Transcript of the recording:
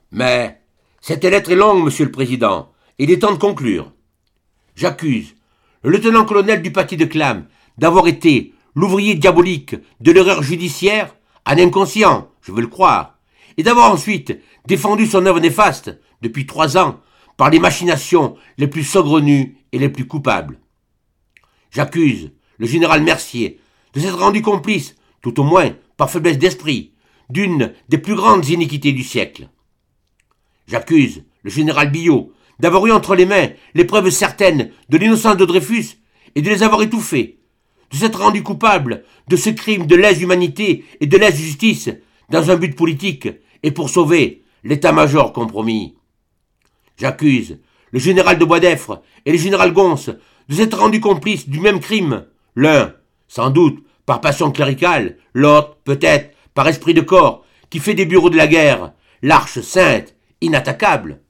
Mais cette lettre est longue, monsieur le président, et il est temps de conclure. J'accuse le lieutenant-colonel du paty de Clam d'avoir été l'ouvrier diabolique de l'erreur judiciaire, un inconscient, je veux le croire, et d'avoir ensuite défendu son œuvre néfaste, depuis 3 ans, par les machinations les plus saugrenues et les plus coupables. J'accuse le général Mercier de s'être rendu complice, tout au moins par faiblesse d'esprit, d'une des plus grandes iniquités du siècle. J'accuse le général Billot d'avoir eu entre les mains les preuves certaines de l'innocence de Dreyfus et de les avoir étouffées, de s'être rendu coupable de ce crime de lèse-humanité et de lèse-justice dans un but politique et pour sauver l'état-major compromis. J'accuse le général de Boisdeffre et le général Gonse de s'être rendus complices du même crime, l'un, sans doute, par passion cléricale, l'autre, peut-être, par esprit de corps, qui fait des bureaux de la guerre l'arche sainte, inattaquable.